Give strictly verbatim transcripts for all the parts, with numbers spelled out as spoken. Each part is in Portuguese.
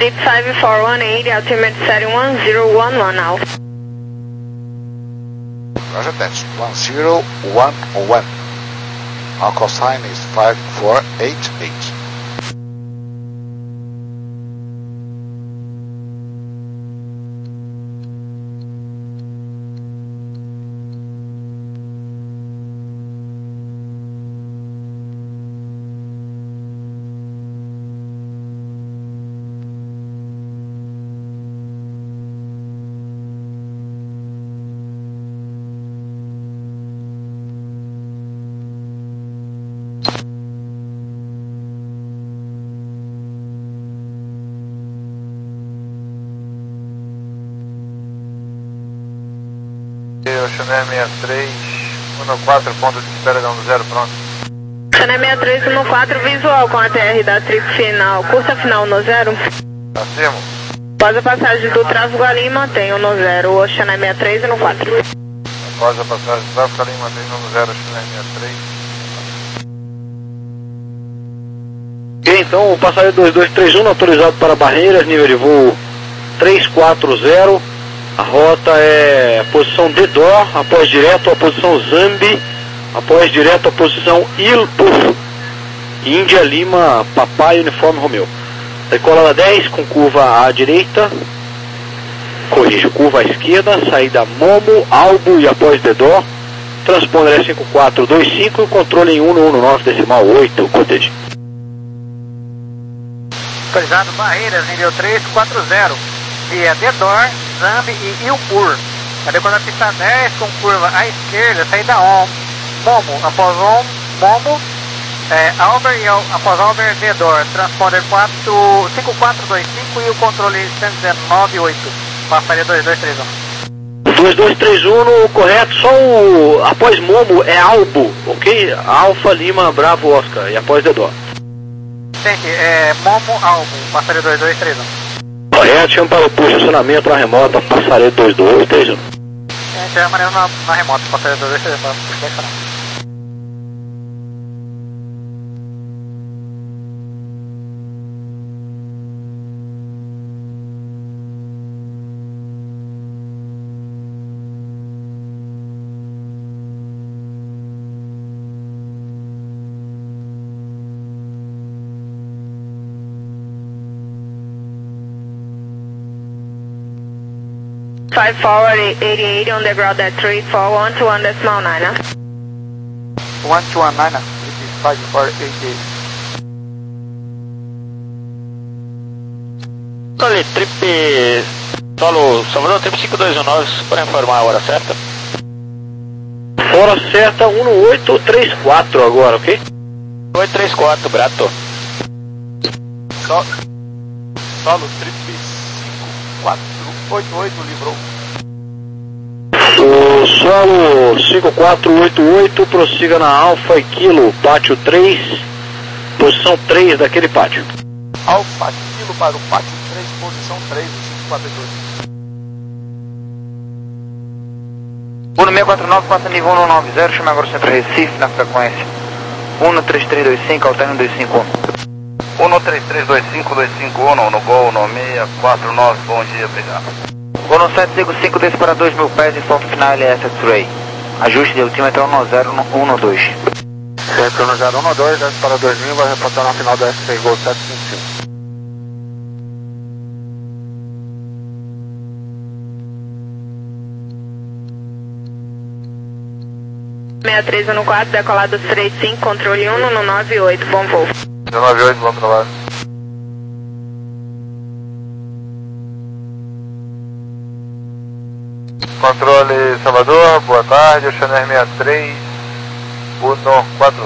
Trip five four one eight, altimeter setting one zero one one now. Roger, that's one zero one one. Our call sign is five four eight eight. Channel sessenta e três, quatorze, ponto de espera dando zero, pronto. Channel sessenta e três, quatorze, visual com a T R da trip final, cursa final no zero. Acima. Após a passagem do Tráfego Galinha, mantenha no zero, o Channel sessenta e três no quatro. Após a passagem do Tráfego Galinha, mantenha no zero, Channel sessenta e três. Ok, então o passageiro dois dois três um autorizado para Barreiras, nível de voo três quatro zero. A rota é a posição Dedor, após direto a posição Zambi, após direto a posição Ilpuf, Índia Lima, Papai Uniforme Romeu. Decolada dez com curva à direita, corrijo, curva à esquerda, saída Momo, Albo e após Dedor, transponder é cinco quatro dois cinco e controle em cento e dezesseis decimal oito, cottage. Autorizado Barreiras, nível três quatro zero. Via Dedor, Zambi e Ilpur. A decolada pista dez com curva à esquerda, saída on, Momo, após on, Momo, é, Albert e após Albert, Dedor, transponder cinco quatro dois cinco e o controle cento e dezenove oito. Passaria dois dois três um. dois dois três um no correto, só o após Momo é Albo, ok? Alfa Lima Bravo Oscar e após Dedor. Gente, é Momo Albo, passaria dois dois três um. Correto, chama para o posicionamento na remota, passarei dois dois três um. É, já maneiro na, na remota, passarei dois dois três um para posicionar. five four eight eight on the ground at three four one two one decimal nine. one two one nine, five four eight eight. Olha, trip solo Salvador, trip cinco dois um nove, para informar a hora certa. Hora certa, um oito três quatro agora, ok? oito três quatro, grato. Solo, solo trip cinco quatro oito oito, livrou. O solo cinco quatro oito oito, prossiga na Alfa e Kilo, pátio três, posição três daquele pátio. Alfa Kilo para o pátio três, posição três, cinco quatro oito oito. Uno seis quatro nove, passa nível um nove zero, chama agora o centro Recife na frequência um três três dois cinco, alterno dois cinco um. um três três dois cinco dois cinco um no Gol no seis quatro nove, bom dia, obrigado. Gol no sete cinco cinco, desce para dois mil pés, informe final L S X-Ray. Ajuste de altímetro um zero um dois. Sempre no zero um dois, desce para dois mil, vai reportar na final da S seis Gol sete cinco cinco. sessenta e três um quatro, decolado três cinco, controle um nove oito, bom voo. um nove oito, bom trabalho. Controle Salvador, boa tarde, Channel sessenta e três, um quatro.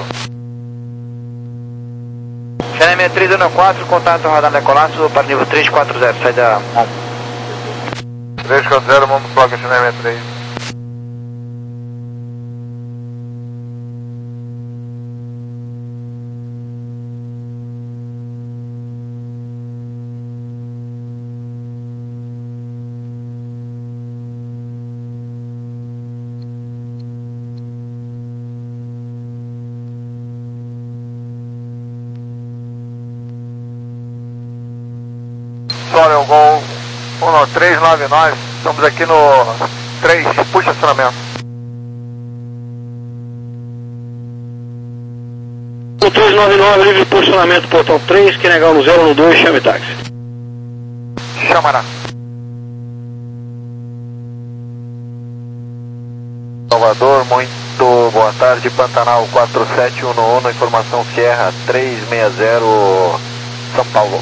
Channel sessenta e três um quatro, contato radar decolaço para nível três quatro zero, saída Momo. três quatro zero, Momo, placa Channel sessenta e três. Solo, Gol um três nove nove, estamos aqui no três, puxa acionamento. No três nove nove, livre posicionamento, portão três, que negar no zero no dois, chame táxi. Chamará. Salvador, muito boa tarde, Pantanal quatro sete um um, informação Sierra três seis zero, São Paulo.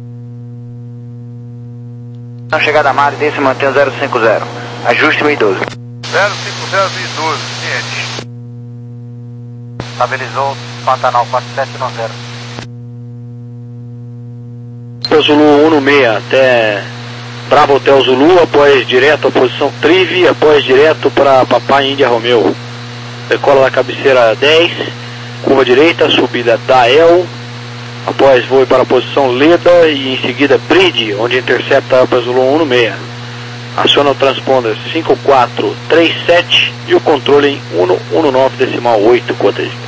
Na chegada a Mari, se mantém zero cinco zero, ajuste mil e doze. zero cinco zero mil e doze, ciente. Estabilizou Pantanal quatro sete um zero. Zulu um no seis até Bravo Hotel Zulu, após direto a posição Trive, após direto para Papai Índia Romeu. Decola da cabeceira dez, curva direita, subida Dael, após voe para a posição Leda e em seguida Bride, onde intercepta para Zulu um no seis. Aciona o transponder cinco quatro três sete e o controle em um um nove decimal oito, quadrígimo.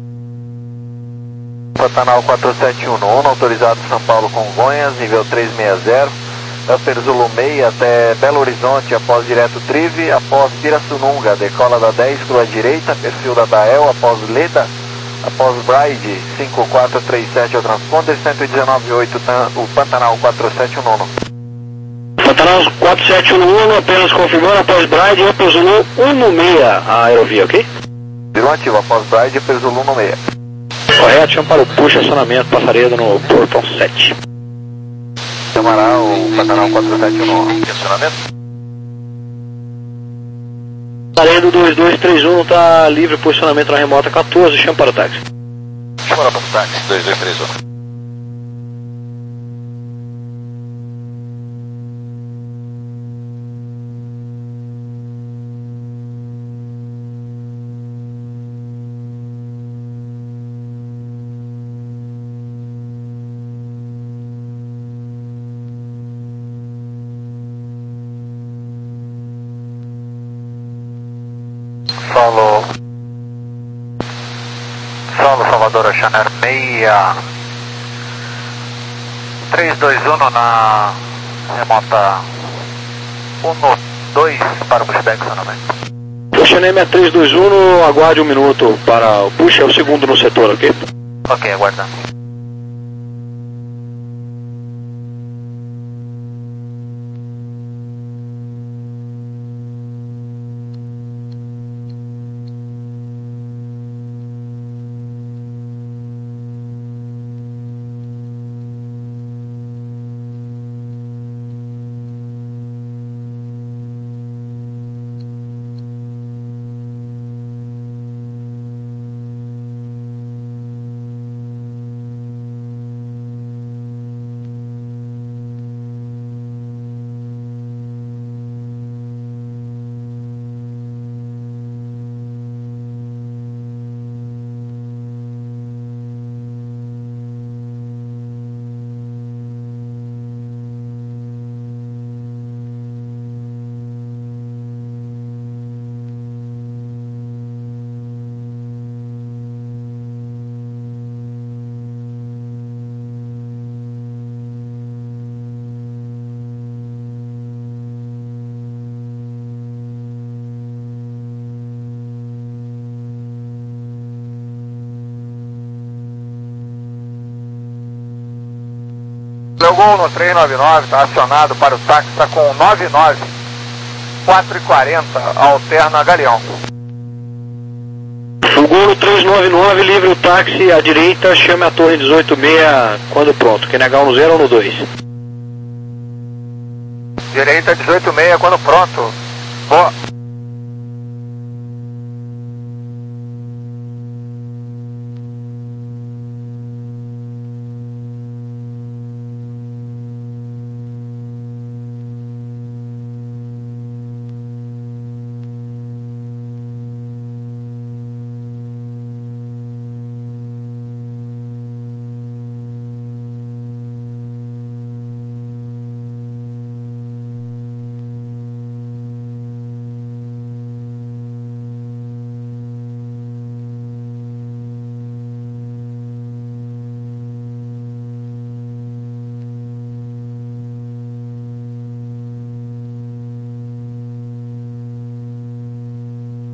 Pantanal quatro sete um um, autorizado São Paulo Congonhas, nível três seis zero, Upper Zulu seis até Belo Horizonte, após direto Trive, após Pirassununga, decola da dez, crua direita, perfil da Dael, após Leda, após Bride, cinco quatro três sete ao transponder, cento e dezenove ponto oito, o Pantanal quatro sete um um. Pantanal quatro sete um um, apenas confirmando, após Bride, Upper Zulu um no seis, a aerovia, ok? Zero ativo, após Bride, Upper Zulu um seis. Correto, chama para o push acionamento, Passaredo no portão sete. Chamará o Pantanal quatro sete um um. Acionamento? Passaredo dois dois três um, está livre posicionamento na remota quatorze, chama para o táxi. Chama para o táxi, dois dois três um. Solo, Solo Salvador, Chanel seis, três dois um na remota um dois para o pushback, acionamento. Oceanem três dois um, aguarde um minuto para o push, é o segundo no setor, ok? Ok, aguardando. Meu Gol no três nove nove, está acionado para o táxi, está com nove nove, quatro e quarenta, alterna Galeão. O Gol no três nove nove, livre o táxi à direita, chame a torre dezoito seis quando pronto, que negar no zero ou no dois. Direita dezoito seis, quando pronto. Boa.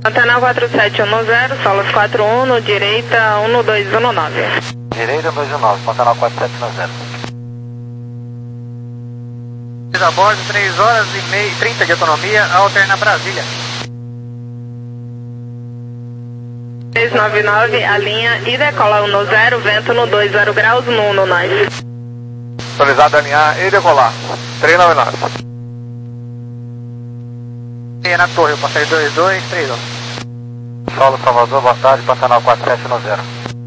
Pantanal quatro sete um zero, Solos quatro um, direita um dois um nove. Direita dois um nove, Pantanal quatro sete um zero. A bordo, três horas e meia, trinta de autonomia, alterna Brasília. três nove nove, a linha e decola um zero, vento no dois zero graus, no no nove. Atualizado alinhar e decolar. três nove nove. E na torre, eu passei dois dois, três um. Solo Salvador, boa tarde, Pantanal quatro sete um zero.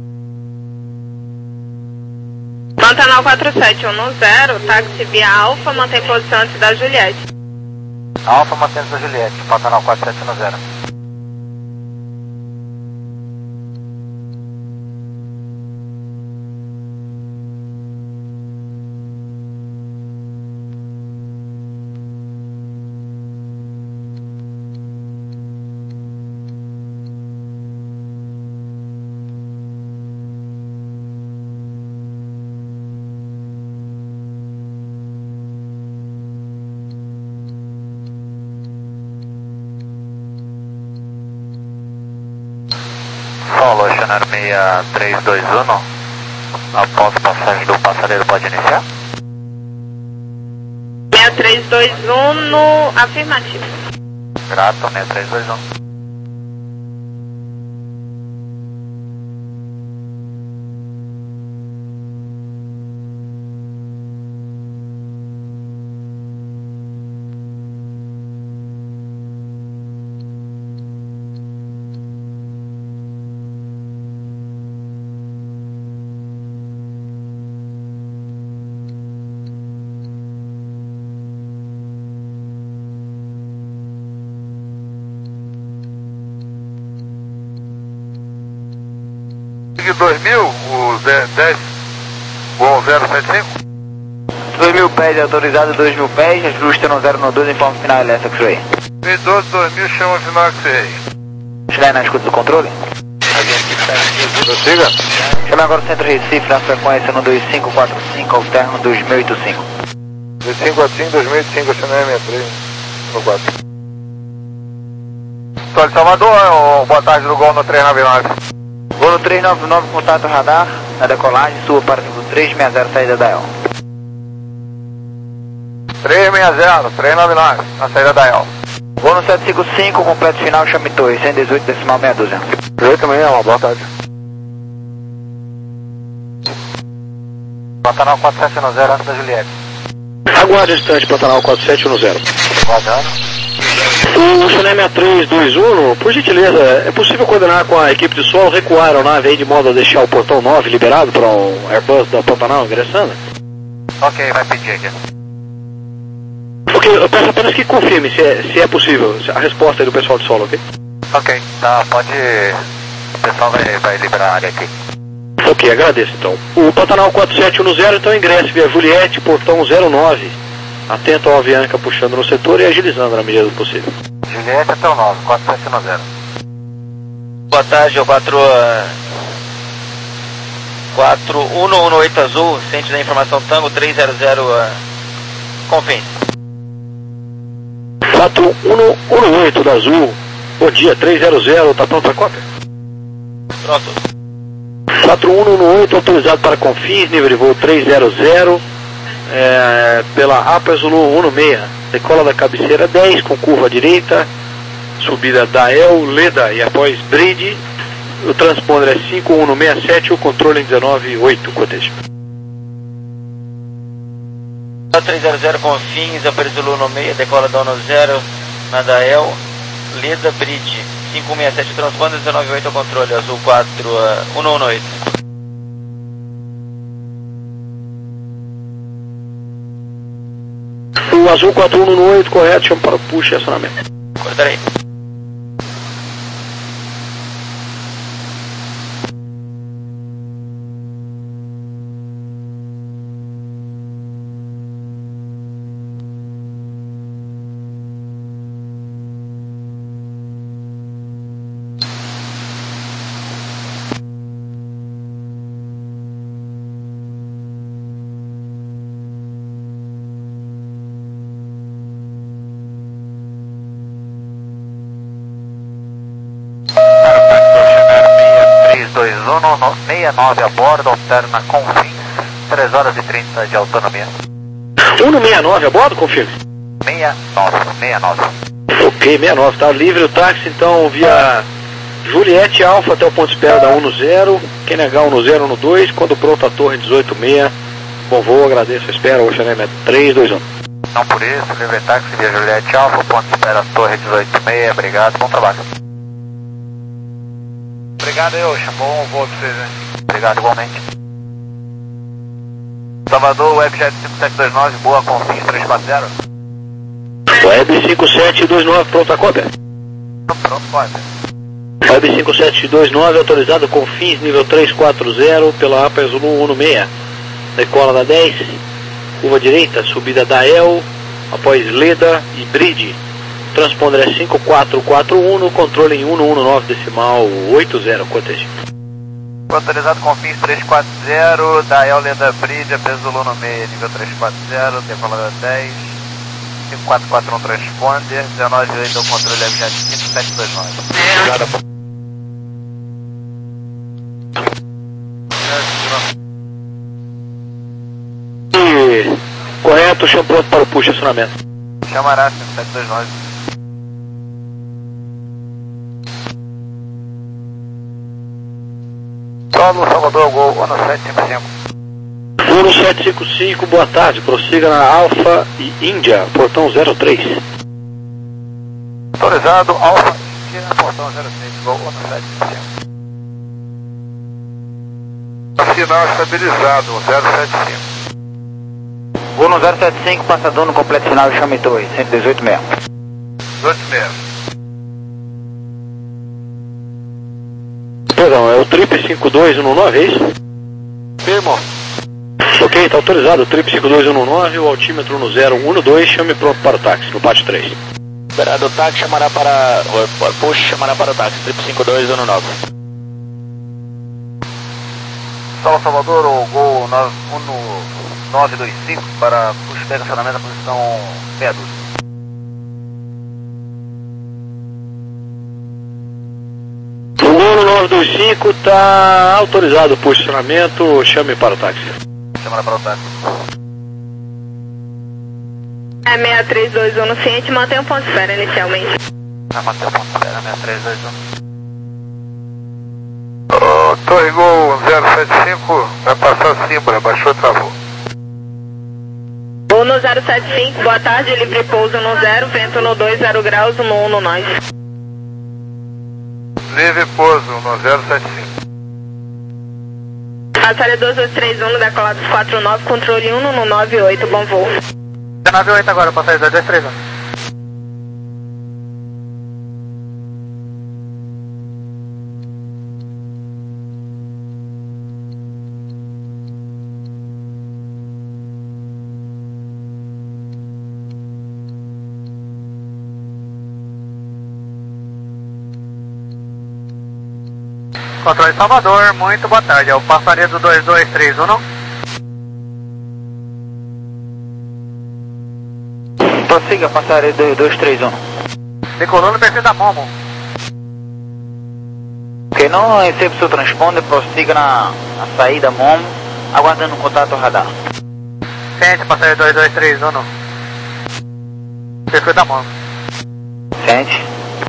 Pantanal quatro sete um zero, táxi via Alfa, mantém posição antes da Juliette. Alfa mantendo a Juliette, Pantanal quatro sete um zero. Solo, Oceanar seis três dois um, após passagem do passageiro pode iniciar? seis três dois um no afirmativo. Grato, seis três dois um. dois mil, o dez, o zero sete cinco. dois mil pés autorizado, dois mil pés, ajuste no zero no dois, informe final elétrico X-Ray. P doze, dois mil, chama final X-Ray. Chile na escuta do controle? Prossiga. Chama agora o centro Recife na frequência no dois cinco quatro cinco, alterno dois mil e oitenta e cinco. dois cinco quatro cinco, dois mil e oitenta e cinco, Chanel sessenta e três, no quatro. Estou de Salvador, boa tarde do Gol no três nove nove. Gol no três nove nove, contato radar, na decolagem, suba para o três seis zero, saída da E L. três seis zero, três nove nove, na saída da E L. Gol no sete cinco cinco, completo final, chame torre, cento e dezoito decimal meia dúzia. oito amanhã, boa tarde. Pantanal quatro sete um zero, antes da Juliette. Aguarde o instante, Pantanal quatro sete um zero. Aguardando. O Chanel seis três dois um, por gentileza, é possível coordenar com a equipe de solo recuar a aeronave aí de modo a deixar o portão nove liberado para um Airbus da Pantanal ingressando? Ok, vai pedir aqui. Ok, eu peço apenas que confirme se é, se é possível a resposta aí do pessoal de solo, ok? Ok, tá, pode... O pessoal vai, vai liberar a área aqui. Ok, agradeço então. O Pantanal quatro sete um zero, então ingresse via Juliette, portão zero nove. Atento ao Avianca puxando no setor e agilizando na medida do possível. Juliette até o nove, quatro sete um zero. Boa tarde, o quatro quatro um um oito Azul, centro da informação Tango três zero zero, uh, confins. quatro um um oito da Azul, bom dia, três zero zero, tá pronto para cópia? Pronto. quatro um um oito, autorizado para confins, nível de voo três zero zero, é, pela APA Zulu um seis, decola da cabeceira dez, com curva à direita, subida da E L, Leda e após Bridge, o transponder é cinco um seis sete, o controle em dezenove oito, cotejo. três zero zero, confins, APA Zulu um seis, decola da um zero, na da E L, Leda, Bridge, cinco um seis sete, transponder dezenove oito, o controle, Azul quatro um um oito. O Azul quatro um um oito, correto, chama para o push e acionamento. Cortarei. dois um, sessenta e nove a bordo, alterna Confins, três horas e trinta de autonomia. um no sessenta e nove a bordo, confirme? sessenta e nove, sessenta e nove. Ok, sessenta e nove, tá livre o táxi então via Juliette Alfa até o ponto de espera da um no zero, quem negar um no zero, um no dois, quando pronto a torre dezoito seis, bom voo, agradeço a espera, Ocean é três dois um. Não por isso, livre táxi via Juliette Alfa, ponto de espera torre dezoito seis, obrigado, bom trabalho. Obrigado aí, Ocean, bom voo pra vocês, hein? Obrigado igualmente. Salvador, Webjet cinco sete dois nove, boa, Confins três quatro zero. Web cinco sete dois nove, pronto a cópia. Pronto, pode. Web cinco sete dois nove, autorizado Confins nível três quatro zero pela A P A Zulu um no seis. Decola da dez, curva direita, subida da El, após Leda e Bride. Transponder é cinco quatro quatro um, controle em um um nove decimal oito zero, cortesia. Autorizado Confins três quatro zero, da El Leda Bride, A P A Zulu no seis, nível três quatro zero, decola da dez. cinco quatro quatro um transponder, dezenove oito ao controle Webjet cinco sete dois nove. Obrigado. E, correto, chama pronto para o push, acionamento. Chamará cinco sete dois nove. Solo Salvador, Gol, ano sete cinco cinco. um sete cinco cinco, boa tarde, prossiga na Alfa e Índia, portão zero três. Autorizado, Alfa Índia, portão zero três, Gol, ano sete cinco cinco. Sinal estabilizado, zero sete cinco. Voo no zero sete cinco, passador no completo final, chame dois, cento e dezoito seis. dezoito seis. Perdão, é o trip cinco dois um nove, é isso? Firmo. Ok, está autorizado, o trip cinco dois um nove, o altímetro no zero um no dois, chame pronto para o táxi, no pátio três. Liberado o táxi, chamará para... Push, chamará para o táxi, trip cinco dois um nove. Solo Salvador, o Gol nove dois cinco para push pega acionamento na posição meia dúzia. O Gol nove dois cinco está autorizado o posicionamento, chame para o táxi. Chamará para o táxi. É seis três dois um no ciente, mantém o ponto de espera inicialmente. Ah, mantém o ponto de espera, seis três dois um. Oh, Torre Gol zero sete cinco, vai passar Simbra, baixou, travou. Voo no zero sete cinco, boa tarde, livre pouso no zero, vento no dois, zero graus, no um no nove. Livre pouso no zero sete cinco. Passaria dois dois três um, decolados quatro nove, controle um no nove oito, bom voo. nove oito agora, passaria dois dois três um. Controle Salvador, muito boa tarde, é o passaria do dois dois três um. Prossiga, passaria dois dois três um. Decolou no perfil da Momo. Ok, não recebe seu transponder, prossiga na, na saída Momo, aguardando o contato radar. Sente, passaria dois dois três um. Perfil da Momo. Sente.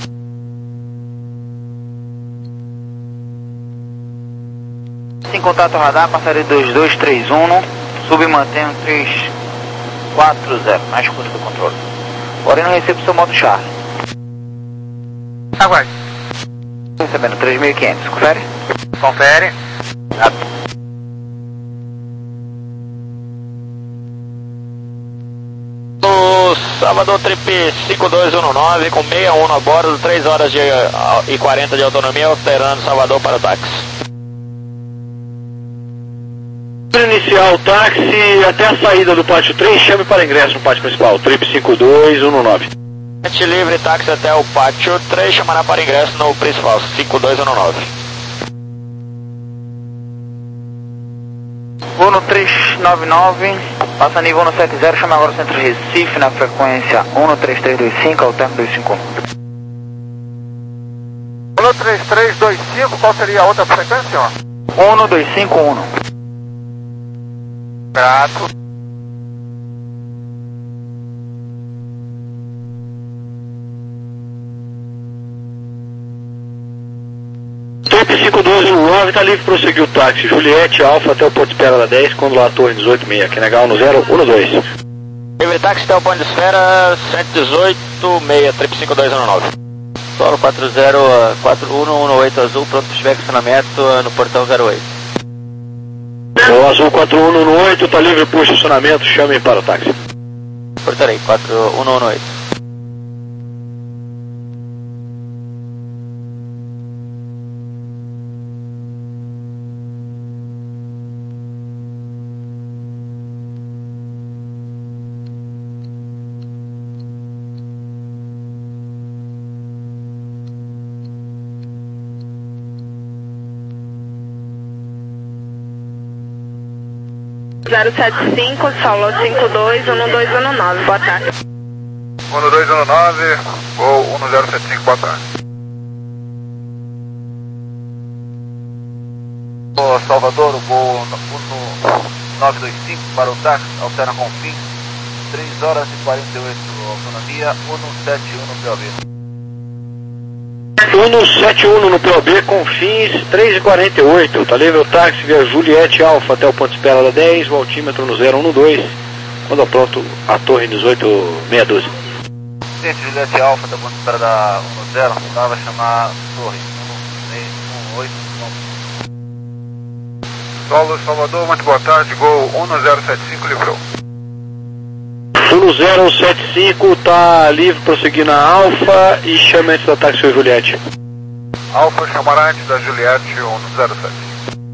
Em contato radar, passaria dois dois três um, submantendo três quatro zero, mais curto do controle. Porém não recebo seu modo Charlie. Aguarde. Recebendo três mil e quinhentos, confere? Confere. Ah. O Salvador Trip cinco dois um nove com sessenta e um a bordo, três horas de, e quarenta de autonomia, alterando Salvador para o táxi. Iniciar o táxi até a saída do pátio três, chame para ingresso no pátio principal, trip cinco dois um nove. Gente livre, táxi até o pátio três, chamará para ingresso no principal, cinco dois um nove. Voo no três nove nove, passa nível no sete zero, chama agora o centro Recife na frequência um no três três dois cinco, alterno dois cinco um. Voo no três três dois cinco, qual seria a outra frequência? um dois cinco um. Grato. Top cinco dois um nove, está livre para prosseguir o táxi Juliette Alfa até o ponto de espera da dez, quando lá a torre dezoito seis, Q N H um zero um dois. Livre táxi até o ponto de espera cento e dezoito seis, trip cinco dois um nove. Solo quatro zero quatro um um oito azul, pronto para estiver estacionamento no portão zero oito. O azul quatro um um oito, está livre para o estacionamento, chamem para o táxi. Portarei, quatro um um oito. zero sete cinco, solo cinco dois um dois um nove, boa tarde. um dois um nove, voo um zero sete cinco, boa tarde. Ô Salvador, o voo nove dois cinco para o táxi, altera com fim, três horas e quarenta e oito, autonomia, um sete um no P O B. um sete um no P O B com fins três e quarenta e oito, está livre o táxi via Juliette Alfa até o ponto de espera da dez, o altímetro no zero um dois, quando pronto a torre dezoito seis doze. Gente, Juliette Alfa até o ponto de espera da um zero, tá? Vai chamar torre um seis um oito. Solo Salvador, muito boa tarde, Gol um zero sete cinco, livrou. um zero sete cinco está livre para prosseguir na Alfa e chama antes da táxi Juliette. Alfa chamará antes da Juliette um zero sete.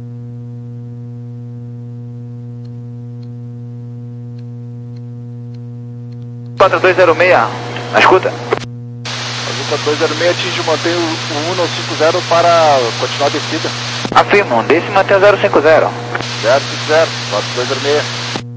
quatro dois zero seis, na escuta. Azul quatro dois zero seis atinge e mantém o, o um cinco zero para continuar a descida. Afirmo, desce e mantém o zero cinco zero. zero cinco zero, quatro dois zero seis.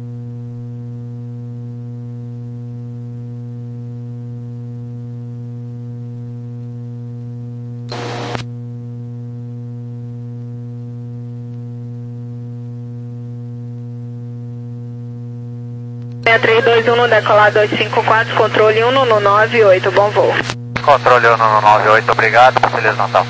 seis três dois um, decolar dois cinco quatro, controle um um nove oito, bom voo. Controle um um nove oito, obrigado, Feliz Natal.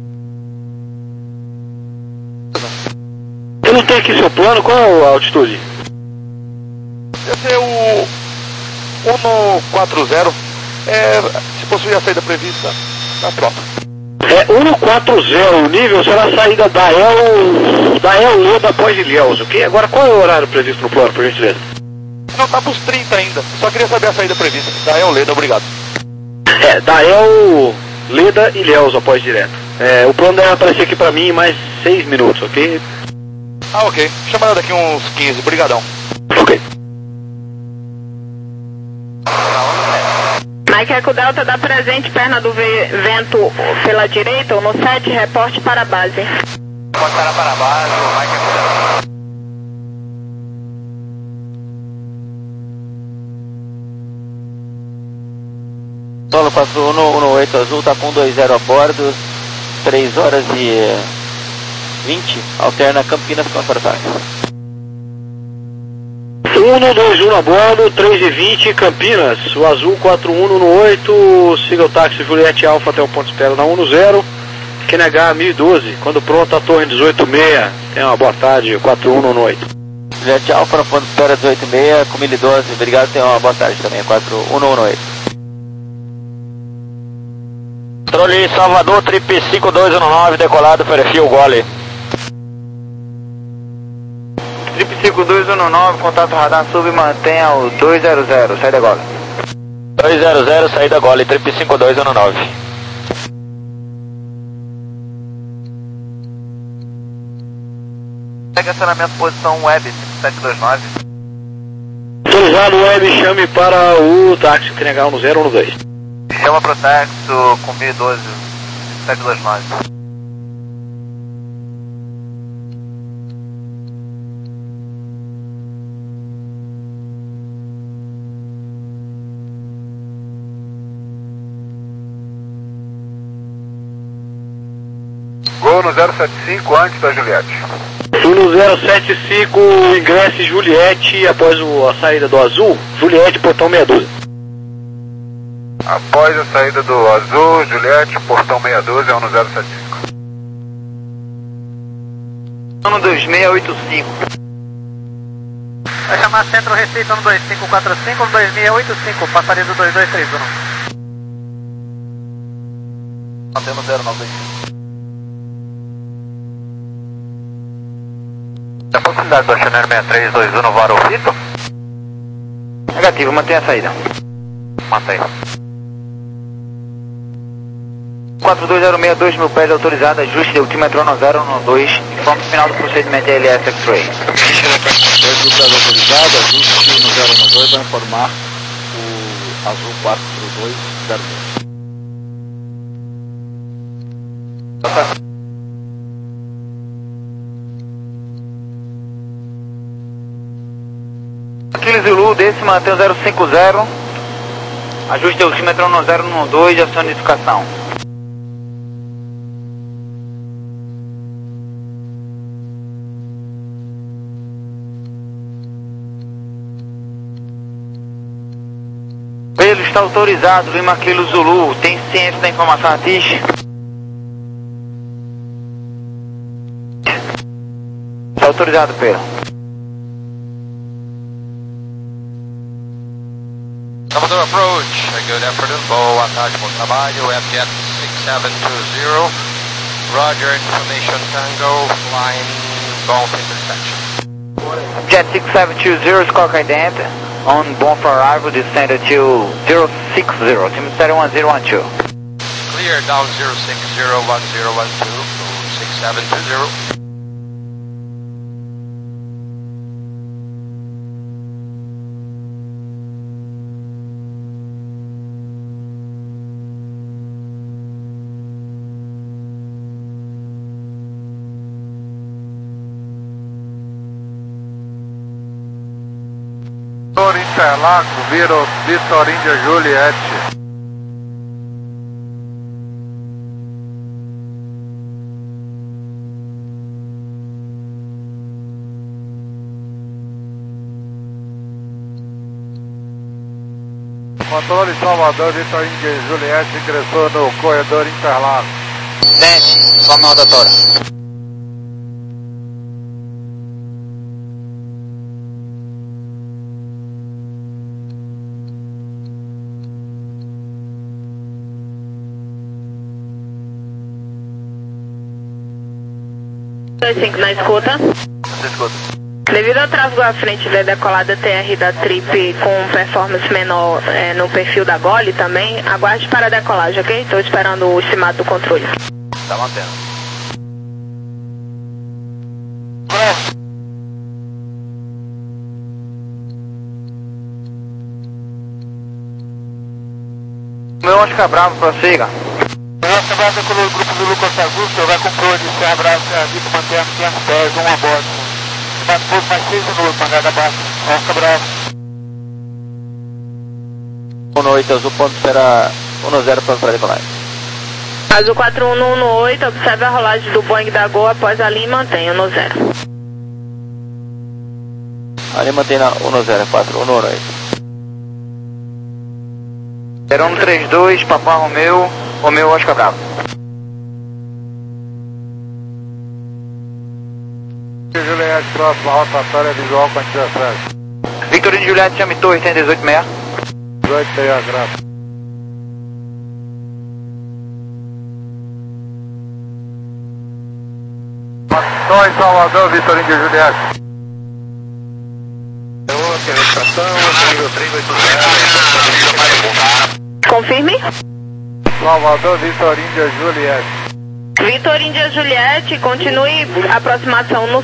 Eu não tenho aqui seu plano, qual é a altitude? Esse é o um quatro zero, é, se possui a saída prevista, tá pronto. É um quatro zero, o nível será a saída da El, da El Leda após Ilhéus, ok? Agora qual é o horário previsto no plano, por gentileza? Não tá pros trinta ainda, só queria saber a saída prevista. Da El Leda, obrigado. É, da El Leda e Ilhéus após direto. É, o plano deve aparecer aqui pra mim em mais seis minutos, ok? Ah, ok. Chamada daqui uns quinze, brigadão. Ok. Mike Eco Delta dá presente, perna do ve- vento pela direita, ou no sete, reporte para a base. Reportará para a base, o Mike Eco. Solo quatro um um oito azul, tá com um dois zero a bordo, três horas e vinte, alterna Campinas com Farfácio. um dois um a bordo, três e vinte, Campinas, o azul quatro um um oito, siga o táxi Juliette Alfa até o ponto de espera na um zero, Q N H mil e doze, quando pronto a torre dezoito seis, tenha uma boa tarde, quatro um um oito. Juliette Alfa no ponto de espera dezoito seis, com mil e doze, obrigado, tenha uma boa tarde também, quatro um um oito. Controle Salvador, trip cinco dois um nove, decolado, perfil Gole. Trip cinco dois um nove, contato radar sub, mantenha o dois zero zero, saída Gole. dois zero zero, saída Gole, trip cinco dois um nove. Segue acionamento posição web cinco sete dois nove. Autorizado web, chame para o táxi Q N H um zero um dois. Chama pro táxi com mil e doze, cinco sete dois nove. Uno zero sete cinco antes da Juliette. Uno zero sete cinco, ingresse Juliette após o, a saída do azul, Juliette, portão meia dúzia. Após a saída do azul, Juliette, portão meia dúzia, Uno zero sete cinco. Uno dois seis oito cinco. Vai chamar Centro Recife Uno dois cinco quatro cinco, Uno dois seis oito cinco, passaria do dois dois três um. Mantendo zero nove dois. A possibilidade do Oceaneiro sessenta e três vinte e um no VAR Rito? Negativo, mantém a saída. Mantém. quatro dois zero seis dois mil pés autorizado, ajuste de altímetro no zero um dois, informe final do procedimento L S X-Ray. dois mil pés autorizado, ajuste no zero um dois, vai informar o azul quatro dois zero dois. Aquile Zulu, desse mantém o zero cinco zero, ajuste de altímetro no zero um dois, ação de identificação. Ele está autorizado, Lima Kilo Zulu, tem ciência da informação artística? Está autorizado, Pedro. Commodore approach, good afternoon, boa tarde, bom trabalho, F Jet six seven two zero, Roger, information Tango, flying Golf intersection. Jet six seven two zero, squawk ident, on bound for arrival, descended to zero six zero, altimeter one zero one two. Clear down zero six zero one zero one two to six seven two zero. Vitor Interlago, Viro, Vitor Índia Juliette. Controle Salvador, Vitor Índia Juliette ingressou no corredor Interlago. Tente, informe rotatória. dois cinco na escuta. Você escuta. Devido ao tráfego à frente da decolada T R da Trip com performance menor é, no perfil da Gole também, aguarde para a decolagem, ok? Estou esperando o estimado do controle. Tá mantendo. Meu Oscar Bravo, prossiga. Nossa base com o grupo do Lucas Augusto, vai com o Cruz, Serra Bravo, Serviço, mantendo quinhentos pés, um a bordo. Mais pouco, mais seis minutos, mangada baixa, Oscar Bravo. um oito, azul, ponto, espera um zero, pronto para decolar. Azul quatro um um oito, observe a rolagem do Boeing da Gol após a linha e mantém um zero. A linha mantém na um zero, quatro um oito. zero um três dois, Papá Romeu, Romeu Oscar Bravo. Juliette, próxima rotatória visual com a dezessete. Victorino Juliette, chame Torre, tem dezoito seis. dezoito seis, graças. Só em Salvador, Victorino Juliette. Confirme. Salvador, Vitor Índia Juliette. Vitor Índia Juliette, continue aproximação no